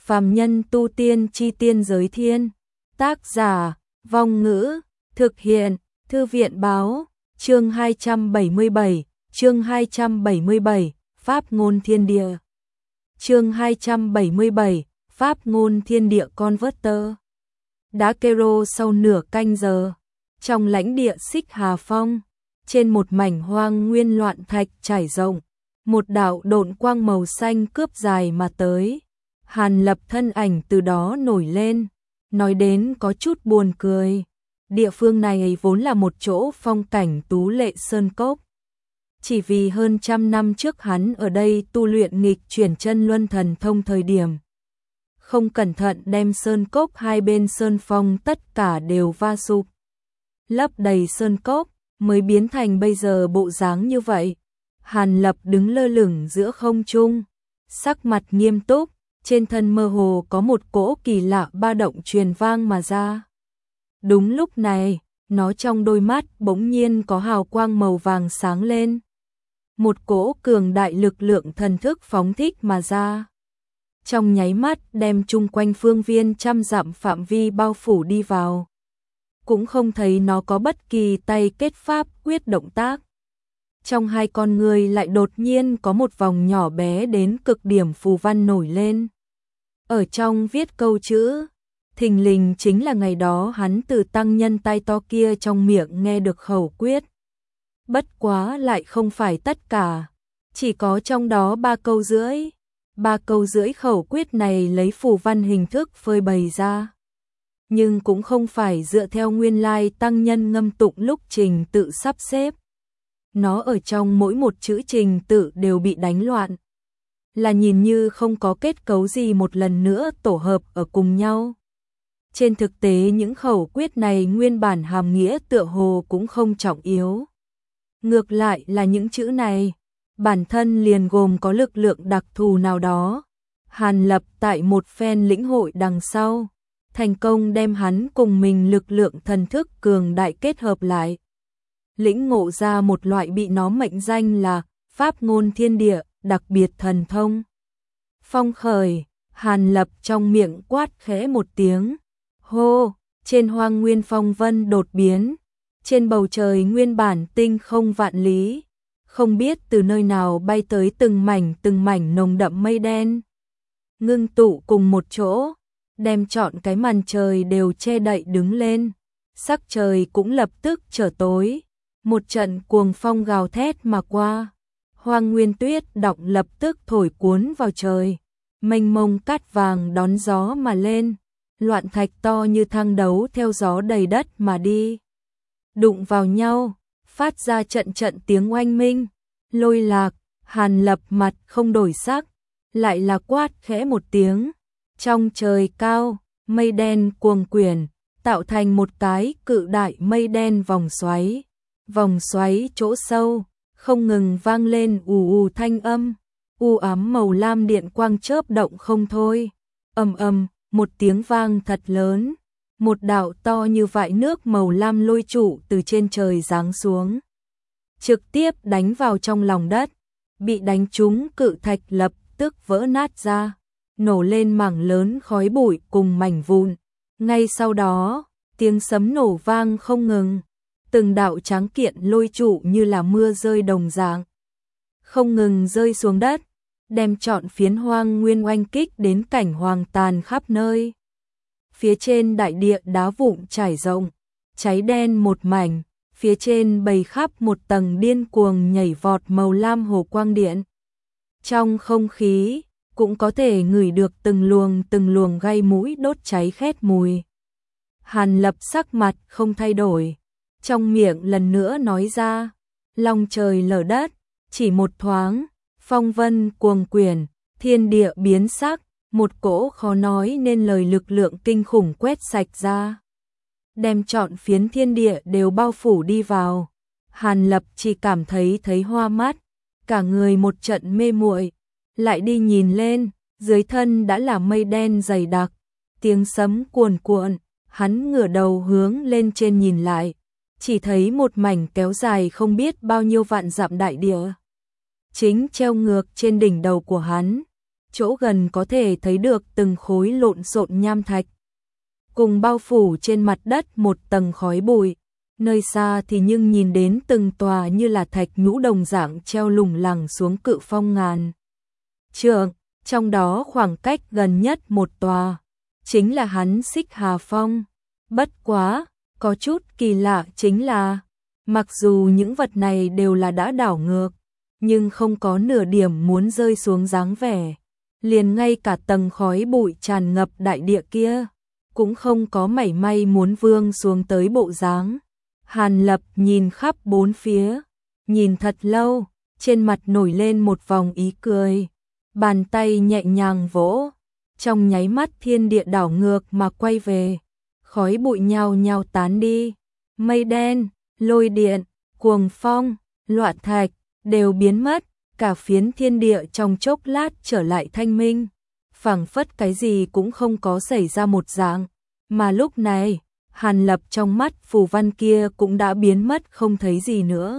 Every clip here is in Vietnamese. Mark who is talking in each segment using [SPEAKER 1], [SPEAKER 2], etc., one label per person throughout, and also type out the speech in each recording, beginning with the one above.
[SPEAKER 1] Phàm nhân tu tiên chi tiên giới thiên. Tác giả, Vong Ngữ, thực hiện, Thư viện báo, chương 277, Pháp ngôn thiên địa. Chương 277, Pháp ngôn thiên địa Converter. Đá Kero sau nửa canh giờ, trong lãnh địa Xích Hà Phong, trên một mảnh hoang nguyên loạn thạch trải rộng, một đạo độn quang màu xanh cướp dài mà tới. Hàn Lập thân ảnh từ đó nổi lên, nói đến có chút buồn cười. Địa phương này vốn là một chỗ phong cảnh tú lệ sơn cốc. Chỉ vì hơn 100 năm trước hắn ở đây tu luyện nghịch chuyển chân luân thần thông thời điểm, không cẩn thận đem sơn cốc hai bên sơn phong tất cả đều va sụp, lấp đầy sơn cốc, mới biến thành bây giờ bộ dáng như vậy. Hàn Lập đứng lơ lửng giữa không trung, sắc mặt nghiêm túc, trên thân mơ hồ có một cỗ kỳ lạ ba động truyền vang mà ra. Đúng lúc này, nó trong đôi mắt bỗng nhiên có hào quang màu vàng sáng lên. Một cỗ cường đại lực lượng thần thức phóng thích mà ra. Trong nháy mắt đem chung quanh phương viên 100 dặm phạm vi bao phủ đi vào. Cũng không thấy nó có bất kỳ tay kết pháp quyết động tác. Trong hai con người lại đột nhiên có một vòng nhỏ bé đến cực điểm phù văn nổi lên. Ở trong viết câu chữ, thình lình chính là ngày đó hắn từ tăng nhân tai to kia trong miệng nghe được khẩu quyết. Bất quá lại không phải tất cả, chỉ có trong đó 3 câu rưỡi. 3 câu rưỡi khẩu quyết này lấy phù văn hình thức phơi bày ra. Nhưng cũng không phải dựa theo nguyên lai tăng nhân ngâm tụng lúc trình tự sắp xếp. Nó ở trong mỗi một chữ trình tự đều bị đánh loạn. Là nhìn như không có kết cấu gì một lần nữa tổ hợp ở cùng nhau. Trên thực tế những khẩu quyết này nguyên bản hàm nghĩa tựa hồ cũng không trọng yếu. Ngược lại là những chữ này, bản thân liền gồm có lực lượng đặc thù nào đó. Hàn Lập tại một phen lĩnh hội đằng sau, thành công đem hắn cùng mình lực lượng thần thức cường đại kết hợp lại. Lĩnh ngộ ra một loại bị nó mệnh danh là Pháp ngôn thiên địa, đặc biệt thần thông. Phong khởi, Hàn Lập trong miệng quát khẽ một tiếng. Hô, trên hoang nguyên phong vân đột biến. Trên bầu trời nguyên bản tinh không vạn lý. Không biết từ nơi nào bay tới từng mảnh nồng đậm mây đen. Ngưng tụ cùng một chỗ, đem trọn cái màn trời đều che đậy đứng lên. Sắc trời cũng lập tức trở tối. Một trận cuồng phong gào thét mà qua. Hoang nguyên tuyết động lập tức thổi cuốn vào trời. Mênh mông cát vàng đón gió mà lên. Loạn thạch to như thang đấu theo gió đầy đất mà đi. Đụng vào nhau, phát ra trận trận tiếng oanh minh. Lôi lạc, Hàn Lập mặt không đổi sắc, lại là quát khẽ một tiếng. Trong trời cao, mây đen cuồng quyển, tạo thành một cái cự đại mây đen vòng xoáy. Vòng xoáy chỗ sâu, không ngừng vang lên ù ù thanh âm, u ám màu lam điện quang chớp động không thôi. Ầm ầm, một tiếng vang thật lớn, một đạo to như vại nước màu lam lôi trụ từ trên trời giáng xuống, trực tiếp đánh vào trong lòng đất, bị đánh trúng cự thạch lập tức vỡ nát ra, nổ lên mảng lớn khói bụi cùng mảnh vụn. Ngay sau đó, tiếng sấm nổ vang không ngừng. Từng đạo tráng kiện lôi trụ như là mưa rơi đồng dạng, không ngừng rơi xuống đất, đem trọn phiến hoang nguyên oanh kích đến cảnh hoàng tàn khắp nơi. Phía trên đại địa đá vụn trải rộng, cháy đen một mảnh, phía trên bày khắp một tầng điên cuồng nhảy vọt màu lam hồ quang điện. Trong không khí, cũng có thể ngửi được từng luồng gai mũi đốt cháy khét mùi. Hàn Lập sắc mặt không thay đổi. Trong miệng lần nữa nói ra, long trời lở đất, chỉ một thoáng, phong vân cuồng quyển, thiên địa biến sắc, một cỗ khó nói nên lời lực lượng kinh khủng quét sạch ra. Đem trọn phiến thiên địa đều bao phủ đi vào. Hàn Lập chỉ cảm thấy hoa mắt, cả người một trận mê muội, lại đi nhìn lên, dưới thân đã là mây đen dày đặc, tiếng sấm cuồn cuộn, hắn ngửa đầu hướng lên trên nhìn lại. Chỉ thấy một mảnh kéo dài không biết bao nhiêu vạn dặm đại địa. Chính treo ngược trên đỉnh đầu của hắn. chỗ gần có thể thấy được từng khối lộn xộn nham thạch, cùng bao phủ trên mặt đất một tầng khói bụi. Nơi xa thì nhưng nhìn đến từng tòa như là thạch nhũ đồng dạng treo lủng lẳng xuống cự phong ngàn trượng, trong đó khoảng cách gần nhất một tòa chính là hắn Xích Hà Phong. Bất quá, có chút kỳ lạ chính là, mặc dù những vật này đều là đã đảo ngược, nhưng không có nửa điểm muốn rơi xuống dáng vẻ. Liền ngay cả tầng khói bụi tràn ngập đại địa kia, cũng không có mảy may muốn vương xuống tới bộ dáng. Hàn Lập nhìn khắp bốn phía, nhìn thật lâu, trên mặt nổi lên một vòng ý cười, bàn tay nhẹ nhàng vỗ, trong nháy mắt thiên địa đảo ngược mà quay về, khói bụi nhao nhao tán đi, mây đen, lôi điện, cuồng phong, loạn thạch đều biến mất, cả phiến thiên địa trong chốc lát trở lại thanh minh, phảng phất cái gì cũng không có xảy ra một dạng. Mà lúc này, Hàn Lập trong mắt phù văn kia cũng đã biến mất không thấy gì nữa.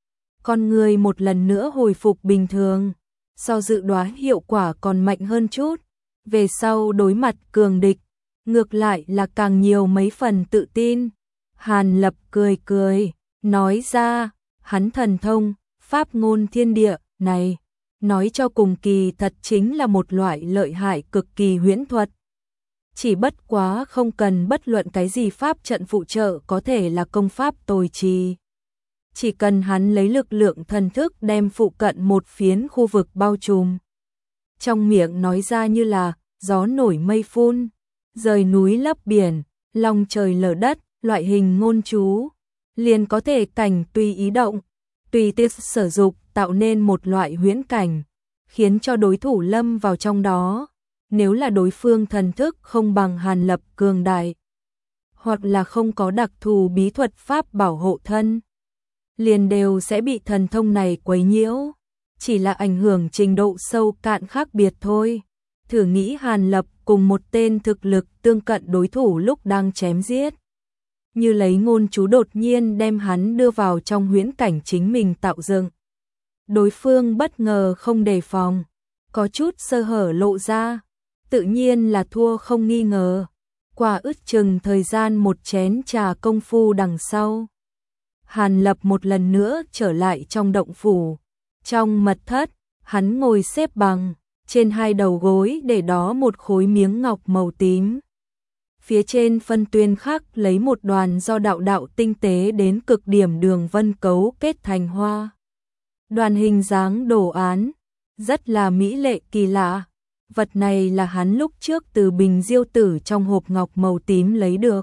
[SPEAKER 1] Con người một lần nữa hồi phục bình thường, so dự đoán hiệu quả còn mạnh hơn chút. Về sau đối mặt cường địch, ngược lại là càng nhiều mấy phần tự tin. Hàn Lập cười cười, nói ra, hắn thần thông, pháp ngôn thiên địa này, nói cho cùng kỳ thật chính là một loại lợi hại cực kỳ huyễn thuật. Chỉ bất quá không cần bất luận cái gì pháp trận phụ trợ, có thể là công pháp tồi trì. Chỉ cần hắn lấy lực lượng thần thức đem phụ cận một phiến khu vực bao trùm. Trong miệng nói ra như là gió nổi mây phun, rời núi lấp biển, long trời lở đất, loại hình ngôn chú, liền có thể cảnh tùy ý động, tùy tiết sử dụng tạo nên một loại huyễn cảnh, khiến cho đối thủ lâm vào trong đó. Nếu là đối phương thần thức không bằng Hàn Lập cường đại, hoặc là không có đặc thù bí thuật pháp bảo hộ thân, liền đều sẽ bị thần thông này quấy nhiễu, chỉ là ảnh hưởng trình độ sâu cạn khác biệt thôi. Thử nghĩ Hàn Lập cùng một tên thực lực tương cận đối thủ lúc đang chém giết, như lấy ngôn chú đột nhiên đem hắn đưa vào trong huyễn cảnh chính mình tạo dựng. Đối phương bất ngờ không đề phòng, có chút sơ hở lộ ra, tự nhiên là thua không nghi ngờ. Qua ước chừng thời gian một chén trà công phu đằng sau, Hàn Lập một lần nữa trở lại trong động phủ. Trong mật thất, hắn ngồi xếp bằng, trên hai đầu gối để đó một khối miếng ngọc màu tím. Phía trên phân tuyên khắc lấy một đoàn do đạo đạo tinh tế đến cực điểm đường vân cấu kết thành hoa. Đoàn hình dáng đồ án, rất là mỹ lệ kỳ lạ. Vật này là hắn lúc trước từ bình diêu tử trong hộp ngọc màu tím lấy được.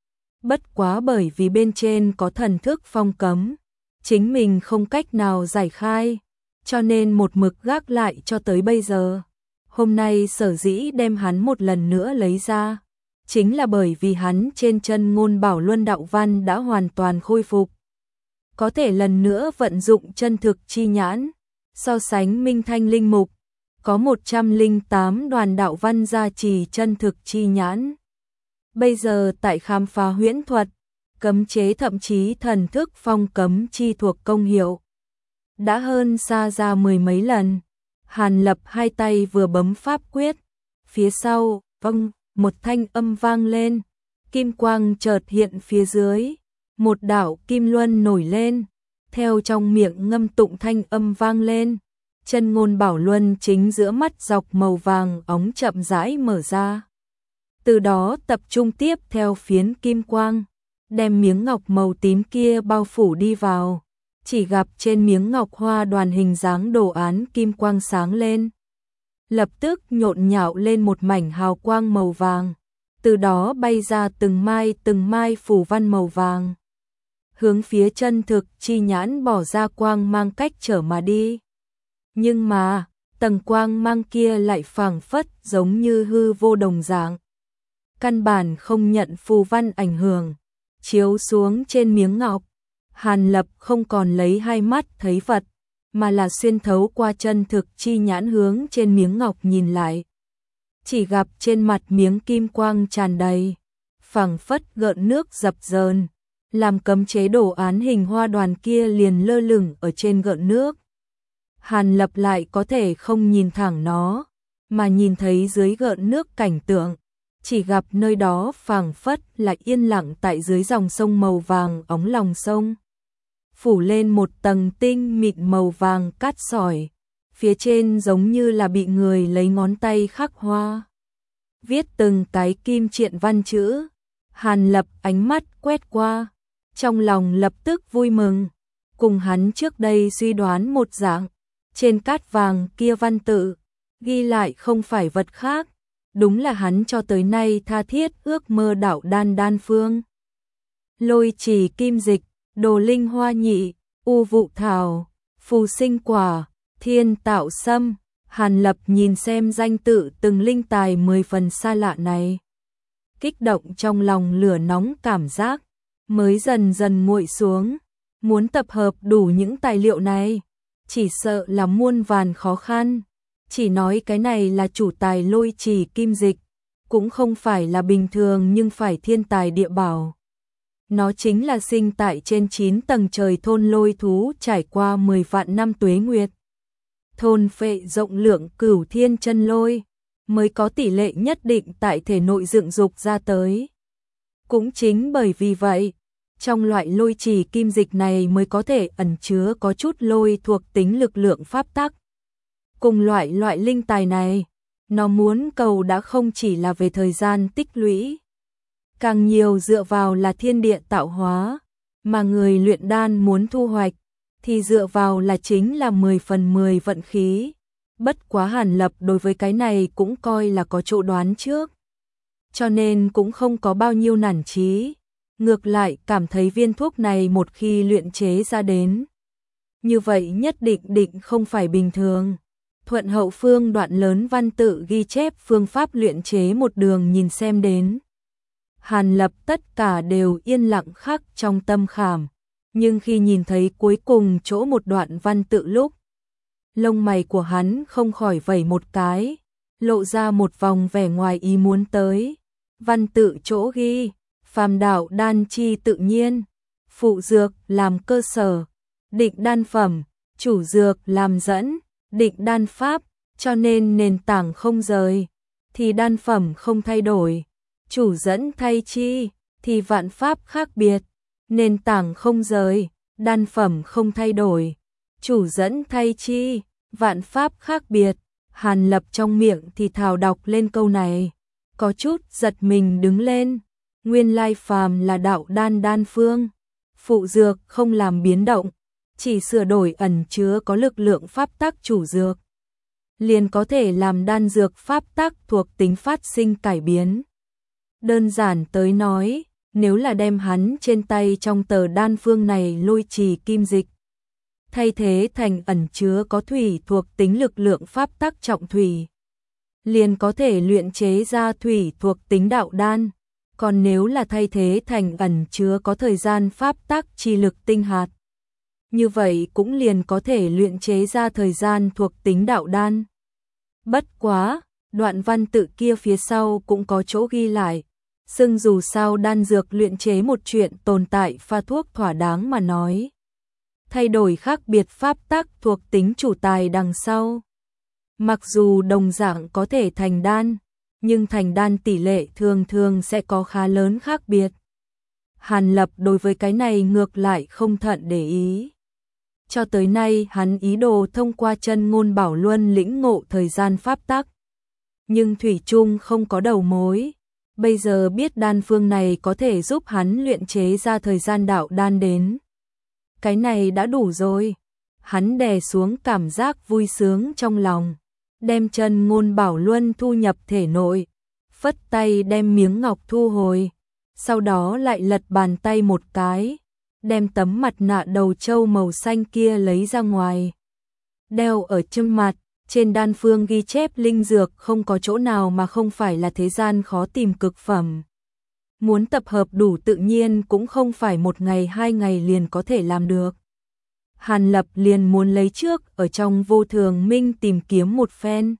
[SPEAKER 1] Bất quá bởi vì bên trên có thần thức phong cấm, chính mình không cách nào giải khai, cho nên một mực gác lại cho tới bây giờ. Hôm nay sở dĩ đem hắn một lần nữa lấy ra, chính là bởi vì hắn trên chân ngôn bảo luân đạo văn đã hoàn toàn khôi phục. Có thể lần nữa vận dụng chân thực chi nhãn, so sánh minh thanh linh mục, có 108 đoàn đạo văn gia trì chân thực chi nhãn. Bây giờ tại khám phá huyễn thuật, cấm chế thậm chí thần thức phong cấm chi thuộc công hiệu, đã hơn xa ra mười mấy lần. Hàn Lập hai tay vừa bấm pháp quyết, phía sau, vâng, một thanh âm vang lên, kim quang chợt hiện phía dưới, một đạo kim luân nổi lên, theo trong miệng ngâm tụng thanh âm vang lên, chân ngôn bảo luân chính giữa mắt dọc màu vàng óng chậm rãi mở ra. Từ đó tập trung tiếp theo phiến kim quang, đem miếng ngọc màu tím kia bao phủ đi vào. Chỉ gặp trên miếng ngọc hoa đoàn hình dáng đồ án kim quang sáng lên, lập tức nhộn nhạo lên một mảnh hào quang màu vàng, từ đó bay ra từng mai phủ văn màu vàng, hướng phía chân thực chi nhãn bỏ ra quang mang cách trở mà đi. Nhưng mà, tầng quang mang kia lại phảng phất giống như hư vô đồng dạng, căn bản không nhận phù văn ảnh hưởng, chiếu xuống trên miếng ngọc. Hàn Lập không còn lấy hai mắt thấy vật, mà là xuyên thấu qua chân thực chi nhãn hướng trên miếng ngọc nhìn lại. Chỉ gặp trên mặt miếng kim quang tràn đầy, phảng phất gợn nước dập dờn, làm cấm chế đồ án hình hoa đoàn kia liền lơ lửng ở trên gợn nước. Hàn Lập lại có thể không nhìn thẳng nó, mà nhìn thấy dưới gợn nước cảnh tượng, chỉ gặp nơi đó phảng phất là yên lặng tại dưới dòng sông màu vàng óng lòng sông. Phủ lên một tầng tinh mịn màu vàng cát sỏi, phía trên giống như là bị người lấy ngón tay khắc hoa. Viết từng cái kim triện văn chữ, Hàn Lập ánh mắt quét qua, trong lòng lập tức vui mừng, cùng hắn trước đây suy đoán một dạng, trên cát vàng kia văn tự, ghi lại không phải vật khác, đúng là hắn cho tới nay tha thiết ước mơ đạo đan phương. Lôi trì kim dịch, đồ linh hoa nhị, u vụ thảo, phù sinh quả, thiên tạo sâm. Hàn Lập nhìn xem danh tự từng linh tài 10 phần xa lạ này, kích động trong lòng lửa nóng cảm giác, mới dần dần nguội xuống, muốn tập hợp đủ những tài liệu này, chỉ sợ là muôn vàn khó khăn, chỉ nói cái này là chủ tài lôi trì kim dịch, cũng không phải là bình thường nhưng phải thiên tài địa bảo. Nó chính là sinh tại trên 9 tầng trời thôn lôi thú trải qua 10 vạn năm tuế nguyệt. Thôn phệ rộng lượng cửu thiên chân lôi, mới có tỷ lệ nhất định tại thể nội dựng dục ra tới. Cũng chính bởi vì vậy, trong loại lôi trì kim dịch này mới có thể ẩn chứa có chút lôi thuộc tính lực lượng pháp tắc. Cùng loại linh tài này, nó muốn cầu đã không chỉ là về thời gian tích lũy, càng nhiều dựa vào là thiên địa tạo hóa, mà người luyện đan muốn thu hoạch thì dựa vào là chính là 10 phần 10 vận khí. Bất quá Hàn Lập đối với cái này cũng coi là có chỗ đoán trước, cho nên cũng không có bao nhiêu nản chí, ngược lại cảm thấy viên thuốc này một khi luyện chế ra đến, như vậy nhất định không phải bình thường. Thuận hậu phương đoạn lớn văn tự ghi chép phương pháp luyện chế một đường nhìn xem đến. Hàn Lập tất cả đều yên lặng khắc trong tâm khảm, nhưng khi nhìn thấy cuối cùng chỗ một đoạn văn tự lúc, lông mày của hắn không khỏi vẩy một cái, lộ ra một vòng vẻ ngoài ý muốn tới. Văn tự chỗ ghi, phàm đạo đan chi tự nhiên, phụ dược làm cơ sở, định đan phẩm, chủ dược làm dẫn, định đan pháp, cho nên nền tảng không rời, thì đan phẩm không thay đổi, chủ dẫn thay chi, thì vạn pháp khác biệt, nền tảng không rời, đan phẩm không thay đổi, chủ dẫn thay chi, vạn pháp khác biệt. Hàn Lập trong miệng thì thào đọc lên câu này, có chút giật mình đứng lên, nguyên lai phàm là đạo đan phương, phụ dược không làm biến động, chỉ sửa đổi ẩn chứa có lực lượng pháp tắc chủ dược, liền có thể làm đan dược pháp tắc thuộc tính phát sinh cải biến. Đơn giản tới nói, nếu là đem hắn trên tay trong tờ đan phương này lôi trì kim dịch, thay thế thành ẩn chứa có thủy thuộc tính lực lượng pháp tắc trọng thủy, liền có thể luyện chế ra thủy thuộc tính đạo đan, còn nếu là thay thế thành ẩn chứa có thời gian pháp tắc chi lực tinh hạt, như vậy cũng liền có thể luyện chế ra thời gian thuộc tính đạo đan. Bất quá, đoạn văn tự kia phía sau cũng có chỗ ghi lại, xưng dù sao đan dược luyện chế một chuyện tồn tại pha thuốc thỏa đáng mà nói. Thay đổi khác biệt pháp tắc thuộc tính chủ tài đằng sau. Mặc dù đồng dạng có thể thành đan, nhưng thành đan tỷ lệ thường sẽ có khá lớn khác biệt. Hàn Lập đối với cái này ngược lại không thận để ý. Cho tới nay hắn ý đồ thông qua chân ngôn bảo luân lĩnh ngộ thời gian pháp tắc, nhưng thủy chung không có đầu mối. Bây giờ biết đan phương này có thể giúp hắn luyện chế ra thời gian đạo đan đến, cái này đã đủ rồi. Hắn đè xuống cảm giác vui sướng trong lòng, đem chân ngôn bảo luân thu nhập thể nội, phất tay đem miếng ngọc thu hồi, sau đó lại lật bàn tay một cái, đem tấm mặt nạ đầu trâu màu xanh kia lấy ra ngoài, đeo ở chân mặt. Trên đan phương ghi chép linh dược không có chỗ nào mà không phải là thế gian khó tìm cực phẩm. Muốn tập hợp đủ tự nhiên cũng không phải một ngày 2 ngày liền có thể làm được. Hàn Lập liền muốn lấy trước ở trong vô thường minh tìm kiếm một phen.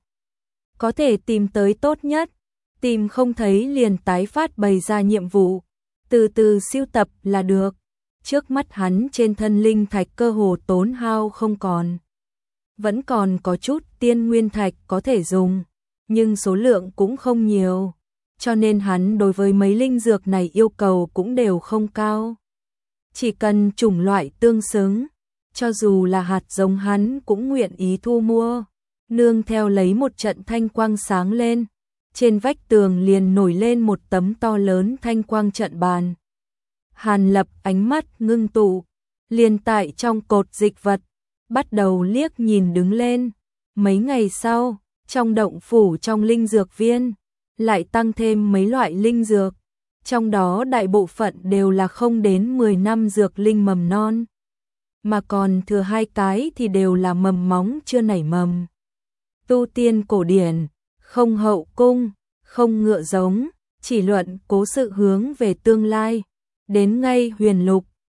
[SPEAKER 1] Có thể tìm tới tốt nhất, tìm không thấy liền tái phát bày ra nhiệm vụ, từ từ siêu tập là được. Trước mắt hắn trên thân linh thạch cơ hồ tốn hao không còn. Vẫn còn có chút tiên nguyên thạch có thể dùng, nhưng số lượng cũng không nhiều, cho nên hắn đối với mấy linh dược này yêu cầu cũng đều không cao. Chỉ cần chủng loại tương xứng, cho dù là hạt giống hắn cũng nguyện ý thu mua. Nương theo lấy một trận thanh quang sáng lên, trên vách tường liền nổi lên một tấm to lớn thanh quang trận bàn. Hàn Lập ánh mắt ngưng tụ, liền tại trong cột dịch vật, bắt đầu liếc nhìn đứng lên. Mấy ngày sau, trong động phủ trong linh dược viên, lại tăng thêm mấy loại linh dược, trong đó đại bộ phận đều là không đến 10 năm dược linh mầm non, mà còn thừa 2 cái thì đều là mầm móng chưa nảy mầm. Tu tiên cổ điển, không hậu cung, không ngựa giống, chỉ luận cố sự hướng về tương lai, đến ngay huyền lục,